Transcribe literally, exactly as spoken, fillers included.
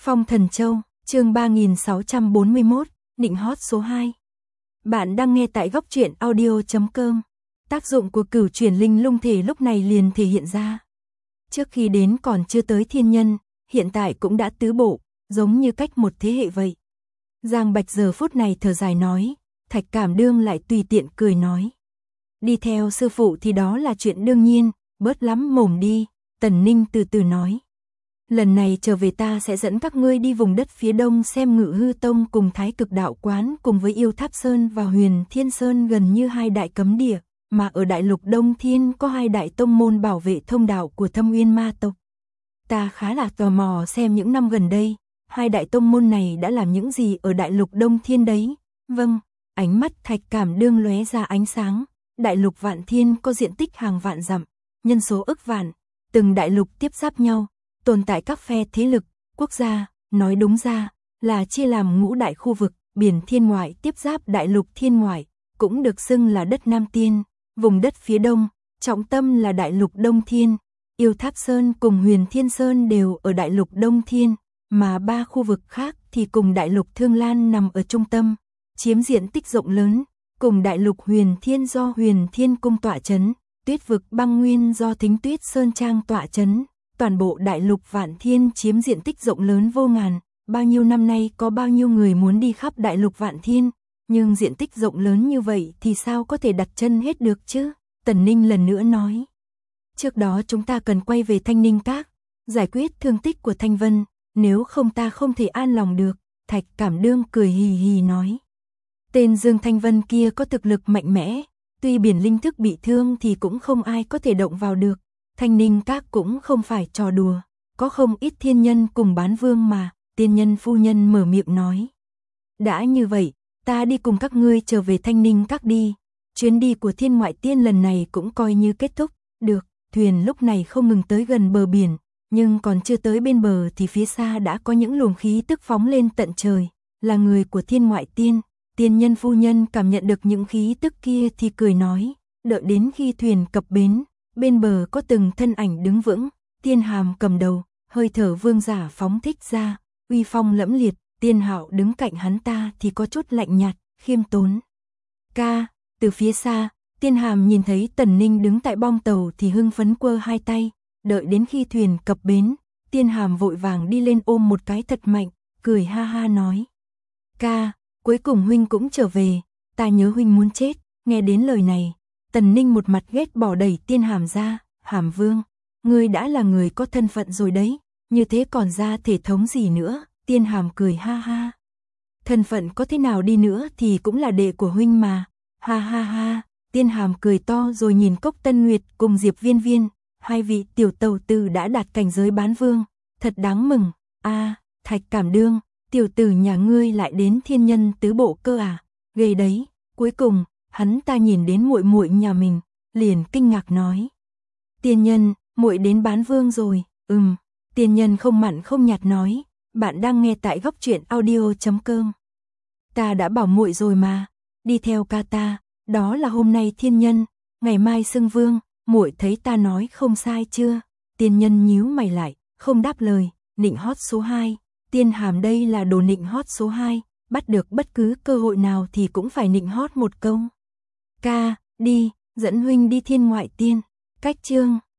Phong Thần Châu, chương ba nghìn sáu trăm bốn mươi mốt, nịnh hót số hai. Bạn đang nghe tại góc truyện audio chấm com. Tác dụng của cửu chuyển linh lung thể lúc này liền thể hiện ra. Trước khi đến còn chưa tới thiên nhân, hiện tại cũng đã tứ bộ, giống như cách một thế hệ vậy. Giang Bạch giờ phút này thở dài nói, Thạch Cảm Đương lại tùy tiện cười nói. Đi theo sư phụ thì đó là chuyện đương nhiên, bớt lắm mồm đi, Tần Ninh từ từ nói. Lần này trở về ta sẽ dẫn các ngươi đi vùng đất phía đông xem Ngự Hư Tông cùng Thái Cực Đạo Quán cùng với Yêu Tháp Sơn và Huyền Thiên Sơn gần như hai đại cấm địa, mà ở đại lục Đông Thiên có hai đại tông môn bảo vệ thông đạo của Thâm Uyên Ma tộc. Ta khá là tò mò xem những năm gần đây, hai đại tông môn này đã làm những gì ở đại lục Đông Thiên đấy. Vâng, ánh mắt Thạch Cảm Đương lóe ra ánh sáng, đại lục Vạn Thiên có diện tích hàng vạn dặm, nhân số ức vạn, từng đại lục tiếp giáp nhau. Tồn tại các phe thế lực, quốc gia, nói đúng ra là chia làm ngũ đại khu vực, biển thiên ngoại tiếp giáp đại lục thiên ngoại, cũng được xưng là đất Nam Tiên, vùng đất phía đông, trọng tâm là đại lục Đông Thiên, Yêu Tháp Sơn cùng Huyền Thiên Sơn đều ở đại lục Đông Thiên, mà ba khu vực khác thì cùng đại lục Thương Lan nằm ở trung tâm, chiếm diện tích rộng lớn, cùng đại lục Huyền Thiên do Huyền Thiên Cung tọa chấn, Tuyết vực Băng Nguyên do Thính Tuyết Sơn Trang tọa chấn. Toàn bộ đại lục Vạn Thiên chiếm diện tích rộng lớn vô ngàn, bao nhiêu năm nay có bao nhiêu người muốn đi khắp đại lục Vạn Thiên, nhưng diện tích rộng lớn như vậy thì sao có thể đặt chân hết được chứ? Tần Ninh lần nữa nói. Trước đó chúng ta cần quay về Thanh Ninh Các, giải quyết thương tích của Thanh Vân, nếu không ta không thể an lòng được, Thạch Cảm Đương cười hì hì nói. Tên Dương Thanh Vân kia có thực lực mạnh mẽ, tuy biển linh thức bị thương thì cũng không ai có thể động vào được. Thanh Ninh Các cũng không phải trò đùa, có không ít thiên nhân cùng bán vương mà, tiên nhân phu nhân mở miệng nói. Đã như vậy, ta đi cùng các ngươi trở về Thanh Ninh Các đi, chuyến đi của thiên ngoại tiên lần này cũng coi như kết thúc, được, thuyền lúc này không ngừng tới gần bờ biển, nhưng còn chưa tới bên bờ thì phía xa đã có những luồng khí tức phóng lên tận trời, là người của thiên ngoại tiên, tiên nhân phu nhân cảm nhận được những khí tức kia thì cười nói, đợi đến khi thuyền cập bến. Bên bờ có từng thân ảnh đứng vững, Tiên Hàm cầm đầu, hơi thở vương giả phóng thích ra, uy phong lẫm liệt, Tiên Hạo đứng cạnh hắn ta thì có chút lạnh nhạt, khiêm tốn. Ca, từ phía xa, Tiên Hàm nhìn thấy Tần Ninh đứng tại bong tàu thì hưng phấn quơ hai tay, đợi đến khi thuyền cập bến, Tiên Hàm vội vàng đi lên ôm một cái thật mạnh, cười ha ha nói. Ca, cuối cùng huynh cũng trở về, ta nhớ huynh muốn chết, nghe đến lời này. Tần Ninh một mặt ghét bỏ đẩy Tiên Hàm ra, Hàm Vương, ngươi đã là người có thân phận rồi đấy, như thế còn ra thể thống gì nữa, Tiên Hàm cười ha ha. Thân phận có thế nào đi nữa thì cũng là đệ của huynh mà, ha ha ha, Tiên Hàm cười to rồi nhìn Cốc Tân Nguyệt cùng Diệp Viên Viên, hai vị tiểu tẩu tử đã đạt cảnh giới bán vương, thật đáng mừng, a à, Thạch Cảm Đương, tiểu tử nhà ngươi lại đến thiên nhân tứ bộ cơ à, ghê đấy, cuối cùng. Hắn ta nhìn đến muội muội nhà mình, liền kinh ngạc nói. Tiên nhân, muội đến bán vương rồi, ừm, tiên nhân không mặn không nhạt nói, bạn đang nghe tại góc truyện audio chấm com. Ta đã bảo muội rồi mà, đi theo ca ta, đó là hôm nay thiên nhân, ngày mai xưng vương, muội thấy ta nói không sai chưa? Tiên nhân nhíu mày lại, không đáp lời, nịnh hót số hai, Tiên Hàm đây là đồ nịnh hót số hai, bắt được bất cứ cơ hội nào thì cũng phải nịnh hót một câu. Ca, đi, dẫn huynh đi thiên ngoại tiên, cách chương.